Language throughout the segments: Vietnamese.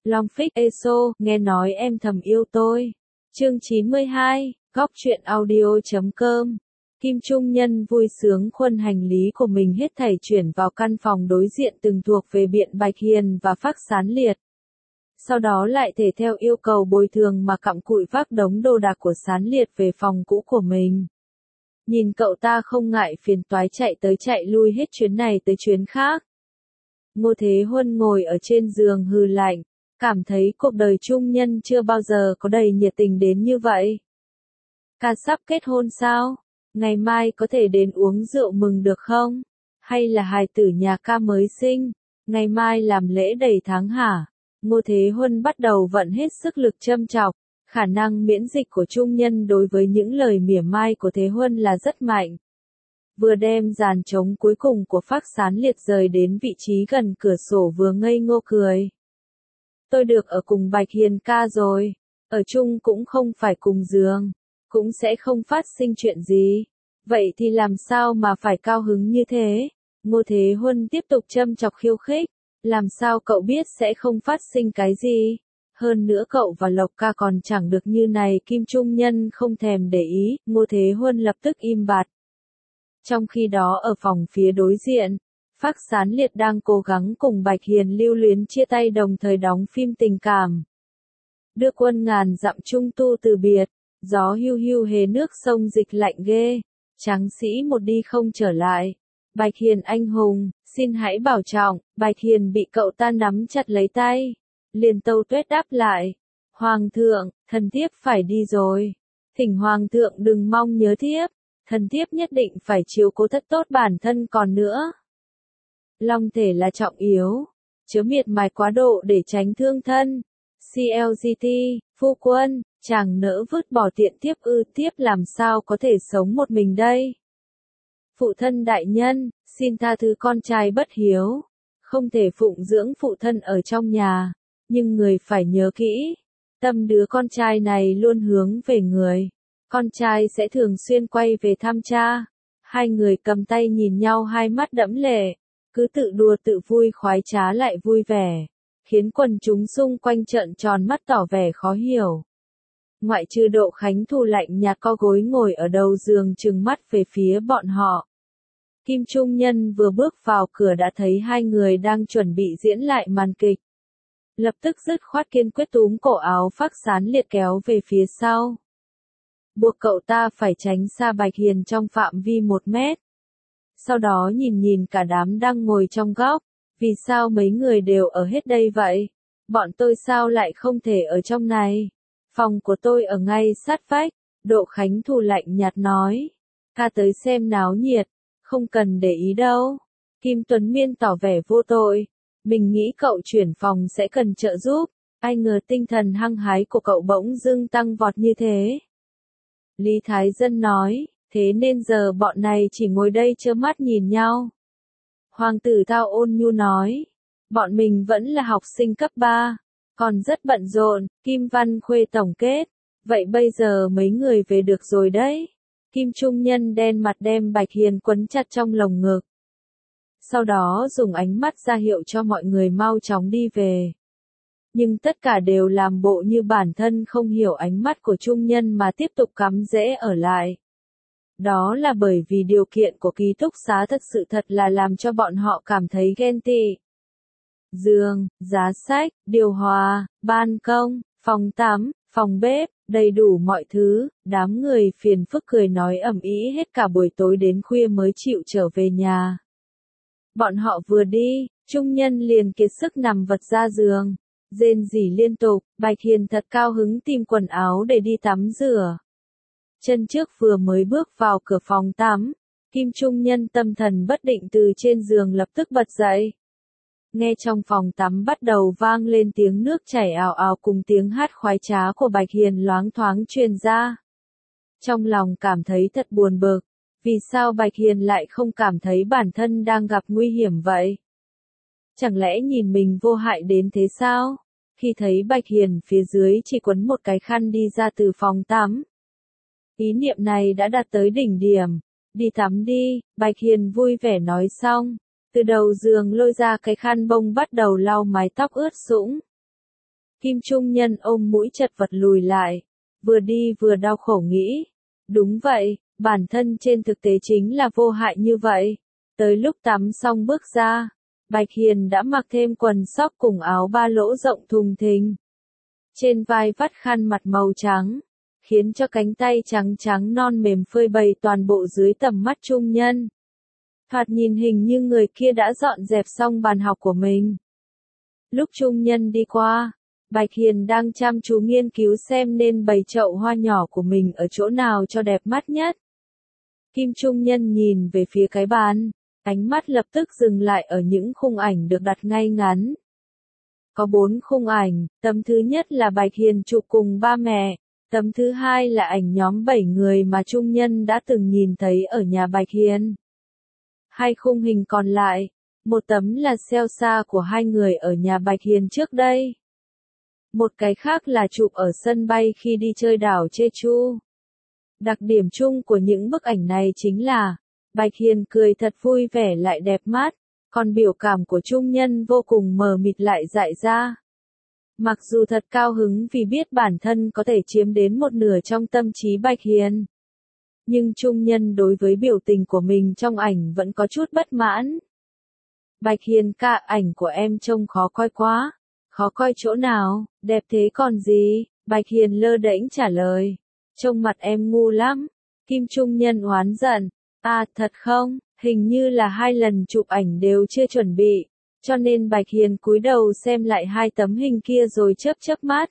Long Phích ESO, nghe nói em thầm yêu tôi. Chương 92, góc truyện audio.com. Kim Trung Nhân vui sướng khuân hành lý của mình hết thảy chuyển vào căn phòng đối diện từng thuộc về Biện Bạch Hiền và Phác Sán Liệt. Sau đó lại thể theo yêu cầu bồi thường mà cặm cụi vác đống đồ đạc của Sán Liệt về phòng cũ của mình. Nhìn cậu ta không ngại phiền toái chạy tới chạy lui hết chuyến này tới chuyến khác. Ngô Thế Huân ngồi ở trên giường hừ lạnh, cảm thấy cuộc đời trung nhân chưa bao giờ có đầy nhiệt tình đến như vậy. Ca sắp kết hôn sao? Ngày mai có thể đến uống rượu mừng được không? Hay là hài tử nhà ca mới sinh? Ngày mai làm lễ đầy tháng hả? Ngô Thế Huân bắt đầu vận hết sức lực châm chọc. Khả năng miễn dịch của trung nhân đối với những lời mỉa mai của Thế Huân là rất mạnh. Vừa đem dàn trống cuối cùng của Phác Sán Liệt rời đến vị trí gần cửa sổ vừa ngây ngô cười. Tôi được ở cùng Bạch Hiền ca rồi, ở chung cũng không phải cùng giường, cũng sẽ không phát sinh chuyện gì. Vậy thì làm sao mà phải cao hứng như thế? Ngô Thế Huân tiếp tục châm chọc khiêu khích, làm sao cậu biết sẽ không phát sinh cái gì? Hơn nữa cậu và Lộc ca còn chẳng được như này. Kim Trung Nhân không thèm để ý, Ngô Thế Huân lập tức im bặt. Trong khi đó ở phòng phía đối diện, Phác Sán Liệt đang cố gắng cùng Bạch Hiền lưu luyến chia tay đồng thời đóng phim tình cảm. Đưa quân ngàn dặm trung tu từ biệt, gió hiu hiu hề nước sông dịch lạnh ghê, tráng sĩ một đi không trở lại. Bạch Hiền anh hùng, xin hãy bảo trọng. Bạch Hiền bị cậu ta nắm chặt lấy tay, liền tâu tuét đáp lại. Hoàng thượng, thần thiếp phải đi rồi. Thỉnh Hoàng thượng đừng mong nhớ thiếp, thần thiếp nhất định phải chiếu cố thật tốt bản thân còn nữa. Long thể là trọng yếu, chớ miệt mài quá độ để tránh thương thân. CLGT, phu quân, chàng nỡ vứt bỏ tiện thiếp ư? Thiếp làm sao có thể sống một mình đây? Phụ thân đại nhân, xin tha thứ con trai bất hiếu, không thể phụng dưỡng phụ thân ở trong nhà, nhưng người phải nhớ kỹ, tâm đứa con trai này luôn hướng về người. Con trai sẽ thường xuyên quay về thăm cha. Hai người cầm tay nhìn nhau, hai mắt đẫm lệ, cứ tự đùa tự vui, khoái trá lại vui vẻ, khiến quần chúng xung quanh trợn tròn mắt tỏ vẻ khó hiểu. Ngoại trừ Độ Khánh Thu lạnh nhạt co gối ngồi ở đầu giường trừng mắt về phía bọn họ. Kim Trung Nhân vừa bước vào cửa đã thấy hai người đang chuẩn bị diễn lại màn kịch. Lập tức dứt khoát kiên quyết túm cổ áo Phác Sán Liệt kéo về phía sau, buộc cậu ta phải tránh xa Bạch Hiền trong phạm vi 1 mét. Sau đó nhìn cả đám đang ngồi trong góc, vì sao mấy người đều ở hết đây vậy? Bọn tôi sao lại không thể ở trong này? Phòng của tôi ở ngay sát vách. Độ Khánh Thu lạnh nhạt nói. Ca tới xem náo nhiệt, không cần để ý đâu. Kim Tuấn Miên tỏ vẻ vô tội. Mình nghĩ cậu chuyển phòng sẽ cần trợ giúp, ai ngờ tinh thần hăng hái của cậu bỗng dưng tăng vọt như thế. Lý Thái Dân nói, thế nên giờ bọn này chỉ ngồi đây trơ mắt nhìn nhau. Hoàng tử Thao ôn nhu nói, bọn mình vẫn là học sinh cấp 3, còn rất bận rộn. Kim Văn Khuê tổng kết, vậy bây giờ mấy người về được rồi đấy. Kim Trung Nhân đen mặt đem Bạch Hiền quấn chặt trong lồng ngực. Sau đó dùng ánh mắt ra hiệu cho mọi người mau chóng đi về. Nhưng tất cả đều làm bộ như bản thân không hiểu ánh mắt của Trung Nhân mà tiếp tục cắm rễ ở lại. Đó là bởi vì điều kiện của ký túc xá thật là làm cho bọn họ cảm thấy ghen tị. Giường, giá sách, điều hòa, ban công, phòng tắm, phòng bếp, đầy đủ mọi thứ. Đám người phiền phức cười nói ầm ĩ hết cả buổi tối đến khuya mới chịu trở về nhà. Bọn họ vừa đi, Trung Nhân liền kiệt sức nằm vật ra giường, rên rỉ liên tục. Bạch Hiền thật cao hứng tìm quần áo để đi tắm rửa. Chân trước vừa mới bước vào cửa phòng tắm, Kim Trung Nhân tâm thần bất định từ trên giường lập tức bật dậy. Nghe trong phòng tắm bắt đầu vang lên tiếng nước chảy ào ào cùng tiếng hát khoái trá của Bạch Hiền loáng thoáng truyền ra. Trong lòng cảm thấy thật buồn bực, vì sao Bạch Hiền lại không cảm thấy bản thân đang gặp nguy hiểm vậy? Chẳng lẽ nhìn mình vô hại đến thế sao? Khi thấy Bạch Hiền phía dưới chỉ quấn một cái khăn đi ra từ phòng tắm, ý niệm này đã đạt tới đỉnh điểm. Đi tắm đi, Bạch Hiền vui vẻ nói xong, từ đầu giường lôi ra cái khăn bông bắt đầu lau mái tóc ướt sũng. Kim Trung Nhân ôm mũi chật vật lùi lại, vừa đi vừa đau khổ nghĩ. Đúng vậy, bản thân trên thực tế chính là vô hại như vậy. Tới lúc tắm xong bước ra, Bạch Hiền đã mặc thêm quần sóc cùng áo ba lỗ rộng thùng thình. Trên vai vắt khăn mặt màu trắng, khiến cho cánh tay trắng trắng non mềm phơi bày toàn bộ dưới tầm mắt Trung Nhân. Thoạt nhìn hình như người kia đã dọn dẹp xong bàn học của mình. Lúc Trung Nhân đi qua, Bạch Hiền đang chăm chú nghiên cứu xem nên bày chậu hoa nhỏ của mình ở chỗ nào cho đẹp mắt nhất. Kim Trung Nhân nhìn về phía cái bàn, ánh mắt lập tức dừng lại ở những khung ảnh được đặt ngay ngắn. Có 4 khung ảnh, tấm thứ nhất là Bạch Hiền chụp cùng ba mẹ, tấm thứ hai là ảnh nhóm 7 người mà Trung Nhân đã từng nhìn thấy ở nhà Bạch Hiền. 2 khung hình còn lại, một tấm là selfie của 2 người ở nhà Bạch Hiền trước đây. Một cái khác là chụp ở sân bay khi đi chơi đảo Jeju. Đặc điểm chung của những bức ảnh này chính là, Bạch Hiền cười thật vui vẻ lại đẹp mắt, còn biểu cảm của Trung Nhân vô cùng mờ mịt lại dại ra. Mặc dù thật cao hứng vì biết bản thân có thể chiếm đến một nửa trong tâm trí Bạch Hiền, nhưng Trung Nhân đối với biểu tình của mình trong ảnh vẫn có chút bất mãn. Bạch Hiền ca, ảnh của em trông khó coi quá. Khó coi chỗ nào, đẹp thế còn gì? Bạch Hiền lơ đễnh trả lời. Trông mặt em ngu lắm. Kim Trung Nhân oán giận. À thật không, hình như là 2 lần chụp ảnh đều chưa chuẩn bị, cho nên Bạch Hiền cúi đầu xem lại 2 tấm hình kia rồi chớp chớp mắt.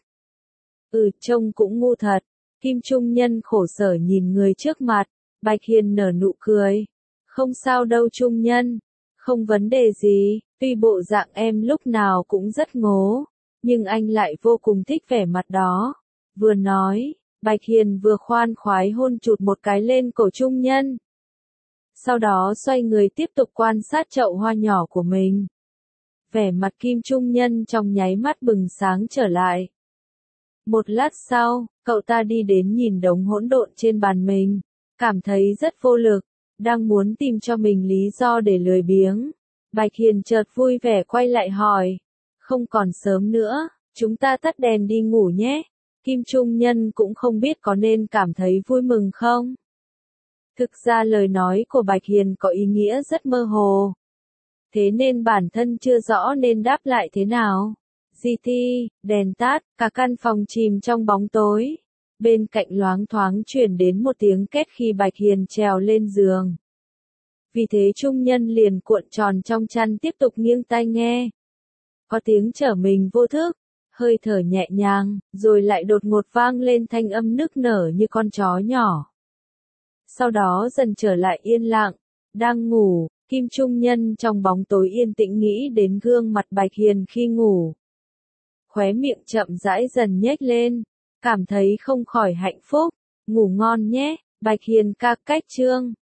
Trông cũng ngu thật. Kim Trung Nhân khổ sở nhìn người trước mặt, Bạch Hiền nở nụ cười. Không sao đâu Trung Nhân, không vấn đề gì, tuy bộ dạng em lúc nào cũng rất ngố, nhưng anh lại vô cùng thích vẻ mặt đó. Vừa nói, Bạch Hiền vừa khoan khoái hôn chụt một cái lên cổ Trung Nhân. Sau đó xoay người tiếp tục quan sát chậu hoa nhỏ của mình. Vẻ mặt Kim Trung Nhân trong nháy mắt bừng sáng trở lại. Một lát sau, cậu ta đi đến nhìn đống hỗn độn trên bàn mình, cảm thấy rất vô lực, đang muốn tìm cho mình lý do để lười biếng. Bạch Hiền chợt vui vẻ quay lại hỏi, không còn sớm nữa, chúng ta tắt đèn đi ngủ nhé. Kim Trung Nhân cũng không biết có nên cảm thấy vui mừng không. Thực ra lời nói của Bạch Hiền có ý nghĩa rất mơ hồ. Thế nên bản thân chưa rõ nên đáp lại thế nào. GT, đèn tắt, cả căn phòng chìm trong bóng tối. Bên cạnh loáng thoáng truyền đến một tiếng két khi Bạch Hiền trèo lên giường. Vì thế Trung Nhân liền cuộn tròn trong chăn tiếp tục nghiêng tai nghe. Có tiếng trở mình vô thức, hơi thở nhẹ nhàng, rồi lại đột ngột vang lên thanh âm nức nở như con chó nhỏ. Sau đó dần trở lại yên lặng, đang ngủ, Kim Trung Nhân trong bóng tối yên tĩnh nghĩ đến gương mặt Bạch Hiền khi ngủ. Khóe miệng chậm rãi dần nhếch lên, cảm thấy không khỏi hạnh phúc. Ngủ ngon nhé, Bạch Hiền ca cách chương.